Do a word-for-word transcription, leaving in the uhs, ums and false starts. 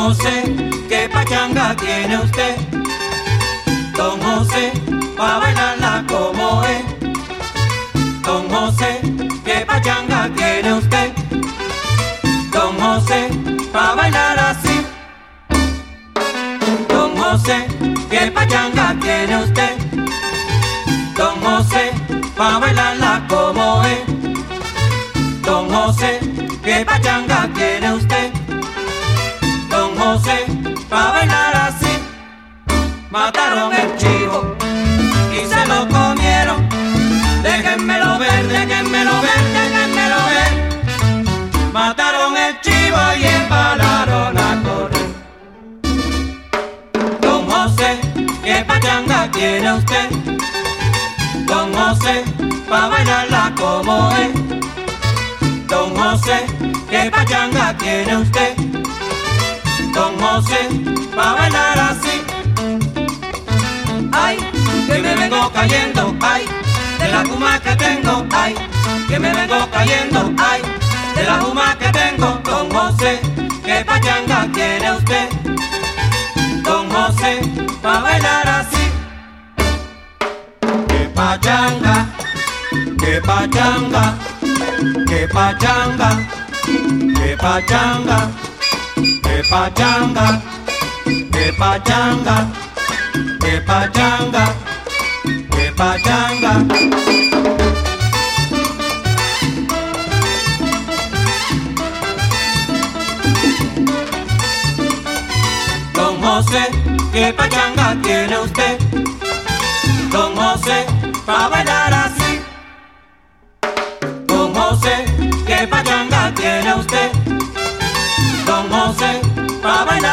José, ¿qué pachanga tiene usted? Don José, pa' bailarla como es. Don José, ¿qué pachanga tiene usted? Don José, pa' bailar así. Don José, ¿qué pachanga tiene usted? Don José, pa' bailarla como es. Don José, ¿qué pachanga tiene usted? Don José, pa' bailar así. Mataron el chivo y se lo comieron. Déjenmelo ver, déjenmelo ver, déjenmelo ver. Mataron el chivo y embalaron a correr. Don José, ¿qué pachanga tiene usted? Don José, pa' bailarla como es. Don José, ¿qué pachanga tiene usted? Don José, pa' bailar así. Ay, que me vengo cayendo, ay, de la fuma que tengo, ay, que me vengo cayendo, ay, de la fuma que tengo. Don José, ¿qué pachanga tiene usted? Don José, pa' bailar así. Que pachanga, que pachanga, que pachanga, que pachanga, que pachanga, que pachanga, que pachanga, que pachanga. Don José, ¿qué pachanga tiene usted? Don José, pa' bailar así. Don José, ¿qué pachanga tiene usted? Don José, pa' bailar